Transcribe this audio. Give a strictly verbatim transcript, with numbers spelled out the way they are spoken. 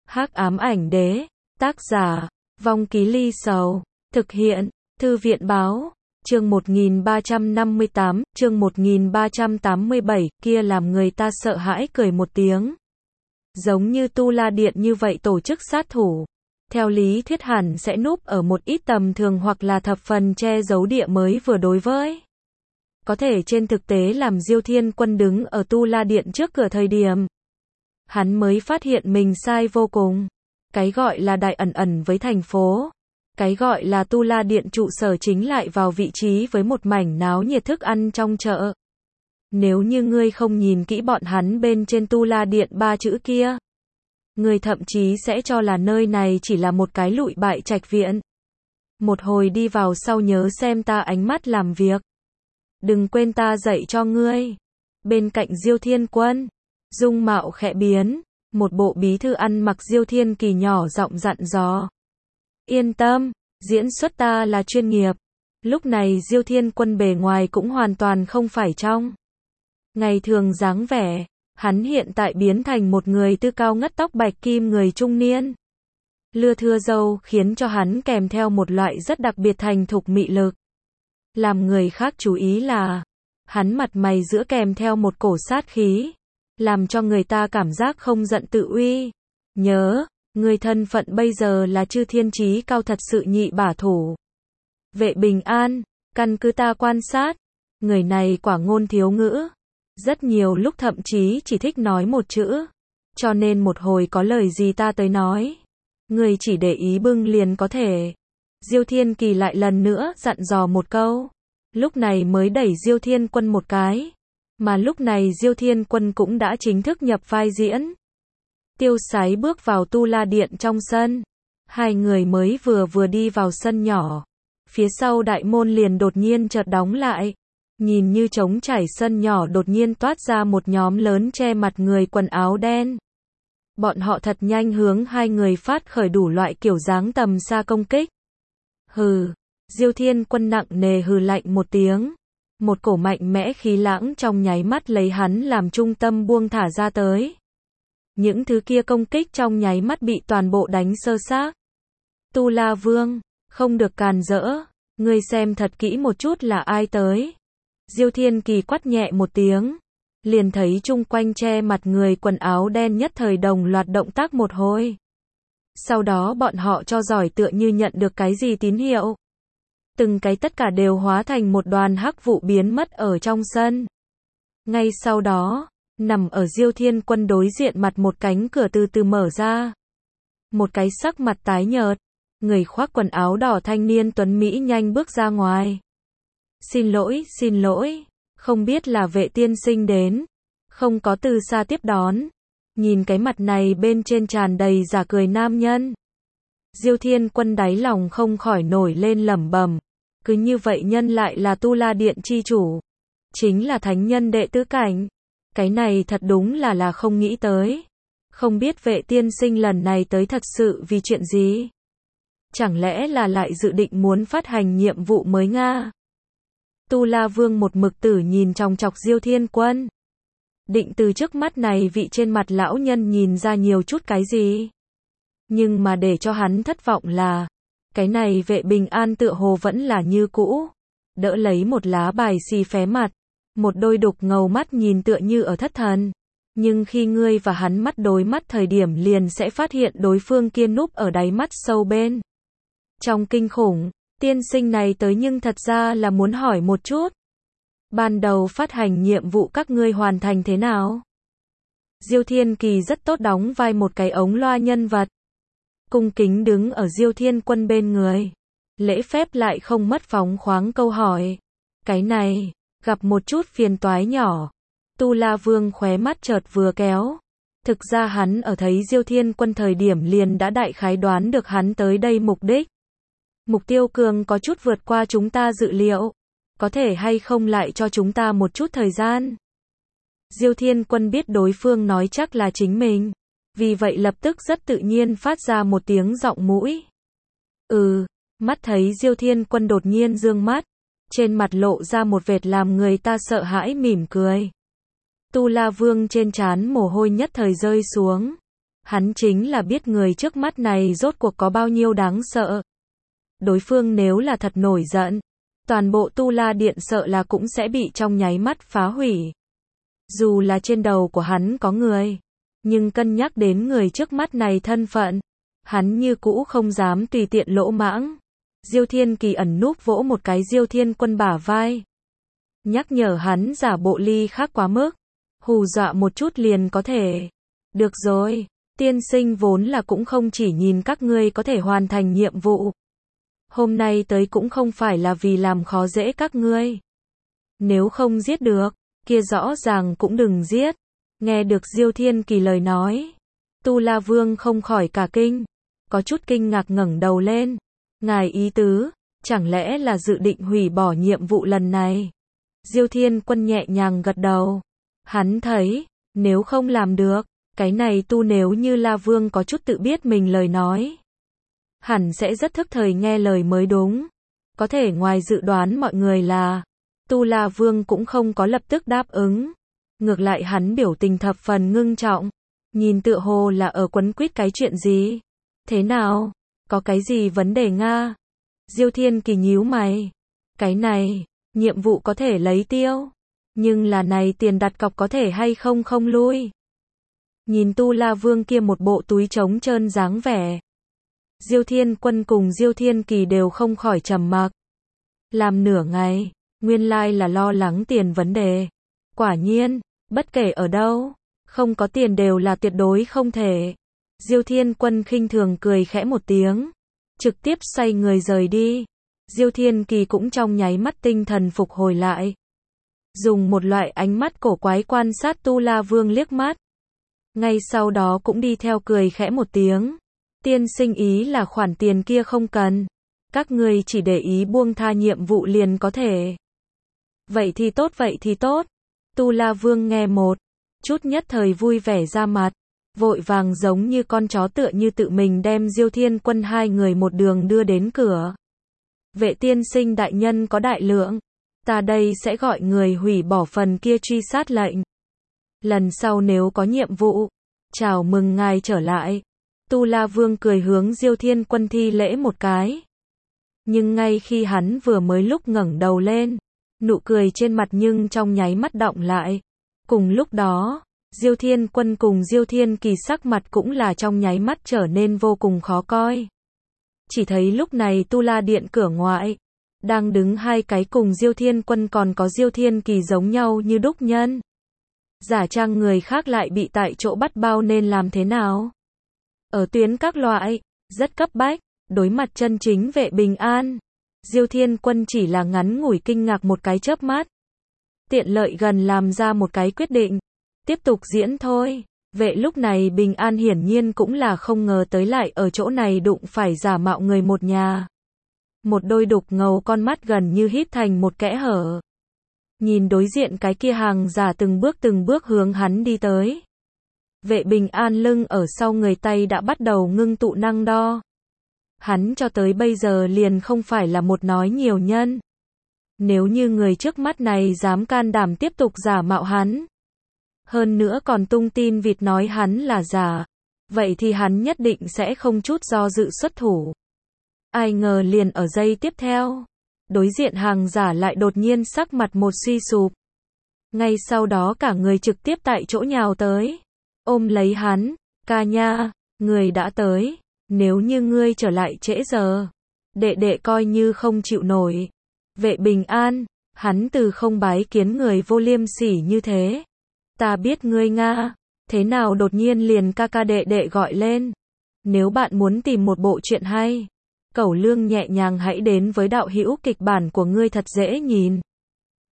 Hắc ám ảnh đế, tác giả, Vong Ký Ly Sầu, thực hiện, Thư viện báo, chương một nghìn ba trăm năm mươi tám, chương một nghìn ba trăm tám mươi bảy, kia làm người ta sợ hãi cười một tiếng. Giống như Tu La Điện như vậy tổ chức sát thủ, theo lý thuyết hẳn sẽ núp ở một ít tầm thường hoặc là thập phần che giấu địa mới vừa đối với. Có thể trên thực tế làm Diêu Thiên Quân đứng ở Tu La Điện trước cửa thời điểm, hắn mới phát hiện mình sai vô cùng. Cái gọi là đại ẩn ẩn với thành phố, cái gọi là Tu La Điện trụ sở chính lại vào vị trí với một mảnh náo nhiệt thức ăn trong chợ. Nếu như ngươi không nhìn kỹ bọn hắn bên trên Tu La Điện ba chữ kia, ngươi thậm chí sẽ cho là nơi này chỉ là một cái lụi bại trạch viện. Một hồi đi vào sau nhớ xem ta ánh mắt làm việc. Đừng quên ta dạy cho ngươi. Bên cạnh Diêu Thiên Quân, dung mạo khẽ biến, một bộ bí thư ăn mặc Diêu Thiên Kỳ nhỏ giọng dặn dò. Yên tâm, diễn xuất ta là chuyên nghiệp. Lúc này Diêu Thiên Quân bề ngoài cũng hoàn toàn không phải trong ngày thường dáng vẻ, hắn hiện tại biến thành một người tư cao ngất tóc bạch kim người trung niên. Lưa thưa râu khiến cho hắn kèm theo một loại rất đặc biệt thành thục mị lực. Làm người khác chú ý là, hắn mặt mày giữa kèm theo một cổ sát khí, làm cho người ta cảm giác không giận tự uy. Nhớ, người thân phận bây giờ là chư thiên chí cao thật sự nhị bả thủ. Vệ Bình An, căn cứ ta quan sát, người này quả ngôn thiếu ngữ. Rất nhiều lúc thậm chí chỉ thích nói một chữ. Cho nên một hồi có lời gì ta tới nói, người chỉ để ý bưng liền có thể. Diêu Thiên Kỳ lại lần nữa dặn dò một câu. Lúc này mới đẩy Diêu Thiên Quân một cái. Mà lúc này Diêu Thiên Quân cũng đã chính thức nhập vai diễn. Tiêu Sái bước vào Tu La Điện trong sân. Hai người mới vừa vừa đi vào sân nhỏ. Phía sau đại môn liền đột nhiên chợt đóng lại. Nhìn như trống trải sân nhỏ đột nhiên toát ra một nhóm lớn che mặt người quần áo đen. Bọn họ thật nhanh hướng hai người phát khởi đủ loại kiểu dáng tầm xa công kích. Hừ, Diêu Thiên Quân nặng nề hừ lạnh một tiếng. Một cổ mạnh mẽ khí lãng trong nháy mắt lấy hắn làm trung tâm buông thả ra tới. Những thứ kia công kích trong nháy mắt bị toàn bộ đánh sơ xác. Tu La Vương, không được càn rỡ, ngươi xem thật kỹ một chút là ai tới. Diêu Thiên Kỳ quát nhẹ một tiếng, liền thấy chung quanh che mặt người quần áo đen nhất thời đồng loạt động tác một hồi. Sau đó bọn họ cho giỏi tựa như nhận được cái gì tín hiệu. Từng cái tất cả đều hóa thành một đoàn hắc vụ biến mất ở trong sân. Ngay sau đó, nằm ở Diêu Thiên Quân đối diện mặt một cánh cửa từ từ mở ra. Một cái sắc mặt tái nhợt, người khoác quần áo đỏ thanh niên tuấn Mỹ nhanh bước ra ngoài. Xin lỗi, xin lỗi, không biết là Vệ tiên sinh đến, không có từ xa tiếp đón. Nhìn cái mặt này bên trên tràn đầy giả cười nam nhân. Diêu Thiên Quân đáy lòng không khỏi nổi lên lẩm bẩm, cứ như vậy nhân lại là Tu La Điện chi chủ, chính là thánh nhân đệ tứ cảnh. Cái này thật đúng là là không nghĩ tới. Không biết Vệ tiên sinh lần này tới thật sự vì chuyện gì? Chẳng lẽ là lại dự định muốn phát hành nhiệm vụ mới nga? Tu La Vương một mực tử nhìn chòng chọc Diêu Thiên Quân. Định từ trước mắt này vị trên mặt lão nhân nhìn ra nhiều chút cái gì. Nhưng mà để cho hắn thất vọng là, cái này Vệ Bình An tựa hồ vẫn là như cũ. Đỡ lấy một lá bài xì phé mặt, một đôi đục ngầu mắt nhìn tựa như ở thất thần. Nhưng khi ngươi và hắn mắt đối mắt thời điểm liền sẽ phát hiện đối phương kia núp ở đáy mắt sâu bên trong kinh khủng. Tiên sinh này tới nhưng thật ra là muốn hỏi một chút. Ban đầu phát hành nhiệm vụ các ngươi hoàn thành thế nào? Diêu Thiên Kỳ rất tốt đóng vai một cái ống loa nhân vật. Cung kính đứng ở Diêu Thiên Quân bên người. Lễ phép lại không mất phóng khoáng câu hỏi. Cái này, gặp một chút phiền toái nhỏ. Tu La Vương khóe mắt chợt vừa kéo. Thực ra hắn ở thấy Diêu Thiên Quân thời điểm liền đã đại khái đoán được hắn tới đây mục đích. Mục tiêu cường có chút vượt qua chúng ta dự liệu. Có thể hay không lại cho chúng ta một chút thời gian? Diêu Thiên Quân biết đối phương nói chắc là chính mình. Vì vậy lập tức rất tự nhiên phát ra một tiếng giọng mũi. Ừ, mắt thấy Diêu Thiên Quân đột nhiên dương mắt. Trên mặt lộ ra một vệt làm người ta sợ hãi mỉm cười. Tu La Vương trên trán mồ hôi nhất thời rơi xuống. Hắn chính là biết người trước mắt này rốt cuộc có bao nhiêu đáng sợ. Đối phương nếu là thật nổi giận, toàn bộ Tu La Điện sợ là cũng sẽ bị trong nháy mắt phá hủy. Dù là trên đầu của hắn có người, nhưng cân nhắc đến người trước mắt này thân phận, hắn như cũ không dám tùy tiện lỗ mãng. Diêu Thiên Kỳ ẩn núp vỗ một cái Diêu Thiên Quân bả vai, nhắc nhở hắn giả bộ ly khác quá mức, hù dọa một chút liền có thể. Được rồi, tiên sinh vốn là cũng không chỉ nhìn các ngươi có thể hoàn thành nhiệm vụ. Hôm nay tới cũng không phải là vì làm khó dễ các ngươi. Nếu không giết được, kia rõ ràng cũng đừng giết. Nghe được Diêu Thiên Kỳ lời nói, Tu La Vương không khỏi cả kinh, có chút kinh ngạc ngẩng đầu lên. Ngài ý tứ, chẳng lẽ là dự định hủy bỏ nhiệm vụ lần này? Diêu Thiên Quân nhẹ nhàng gật đầu. Hắn thấy, nếu không làm được, cái này tu nếu như La Vương có chút tự biết mình lời nói, hẳn sẽ rất thức thời nghe lời mới đúng. Có thể ngoài dự đoán mọi người là, Tu La Vương cũng không có lập tức đáp ứng. Ngược lại hắn biểu tình thập phần ngưng trọng, nhìn tựa hồ là ở quấn quýt cái chuyện gì. Thế nào? Có cái gì vấn đề nga? Diêu Thiên Kỳ nhíu mày. Cái này, nhiệm vụ có thể lấy tiêu, nhưng là này tiền đặt cọc có thể hay không không lui. Nhìn Tu La Vương kia một bộ túi trống trơn dáng vẻ, Diêu Thiên Quân cùng Diêu Thiên Kỳ đều không khỏi trầm mặc. Làm nửa ngày, nguyên lai là lo lắng tiền vấn đề. Quả nhiên, bất kể ở đâu, không có tiền đều là tuyệt đối không thể. Diêu Thiên Quân khinh thường cười khẽ một tiếng, trực tiếp xoay người rời đi. Diêu Thiên Kỳ cũng trong nháy mắt tinh thần phục hồi lại, dùng một loại ánh mắt cổ quái quan sát Tu La Vương liếc mắt. Ngay sau đó cũng đi theo cười khẽ một tiếng. Tiên sinh ý là khoản tiền kia không cần, các ngươi chỉ để ý buông tha nhiệm vụ liền có thể. Vậy thì tốt, vậy thì tốt. Tu La Vương nghe một chút nhất thời vui vẻ ra mặt, vội vàng giống như con chó tựa như tự mình đem Diêu Thiên Quân hai người một đường đưa đến cửa. Vệ tiên sinh đại nhân có đại lượng, ta đây sẽ gọi người hủy bỏ phần kia truy sát lệnh. Lần sau nếu có nhiệm vụ, chào mừng ngài trở lại. Tu La Vương cười hướng Diêu Thiên Quân thi lễ một cái. Nhưng ngay khi hắn vừa mới lúc ngẩng đầu lên, nụ cười trên mặt nhưng trong nháy mắt đọng lại. Cùng lúc đó, Diêu Thiên Quân cùng Diêu Thiên Kỳ sắc mặt cũng là trong nháy mắt trở nên vô cùng khó coi. Chỉ thấy lúc này Tu La Điện cửa ngoại, đang đứng hai cái cùng Diêu Thiên Quân còn có Diêu Thiên Kỳ giống nhau như đúc nhân. Giả trang người khác lại bị tại chỗ bắt bao nên làm thế nào? Ở tuyến các loại, rất cấp bách, đối mặt chân chính vệ bình an. Diêu Thiên Quân chỉ là ngắn ngủi kinh ngạc một cái chớp mắt. Tiện lợi gần làm ra một cái quyết định. Tiếp tục diễn thôi. Vệ lúc này bình an hiển nhiên cũng là không ngờ tới lại ở chỗ này đụng phải giả mạo người một nhà. Một đôi đục ngầu con mắt gần như híp thành một kẽ hở. Nhìn đối diện cái kia hàng giả từng bước từng bước hướng hắn đi tới. Vệ bình an lưng ở sau người tay đã bắt đầu ngưng tụ năng đo. Hắn cho tới bây giờ liền không phải là một nói nhiều nhân. Nếu như người trước mắt này dám can đảm tiếp tục giả mạo hắn, hơn nữa còn tung tin vịt nói hắn là giả, vậy thì hắn nhất định sẽ không chút do dự xuất thủ. Ai ngờ liền ở giây tiếp theo, đối diện hàng giả lại đột nhiên sắc mặt một suy sụp. Ngay sau đó cả người trực tiếp tại chỗ nhào tới, ôm lấy hắn, ca nha, người đã tới, nếu như ngươi trở lại trễ giờ, đệ đệ coi như không chịu nổi. Vệ bình an, hắn từ không bái kiến người vô liêm sỉ như thế. Ta biết ngươi nga, thế nào đột nhiên liền ca ca đệ đệ gọi lên. Nếu bạn muốn tìm một bộ truyện hay, Cẩu Lương nhẹ nhàng hãy đến với đạo hữu kịch bản của ngươi thật dễ nhìn.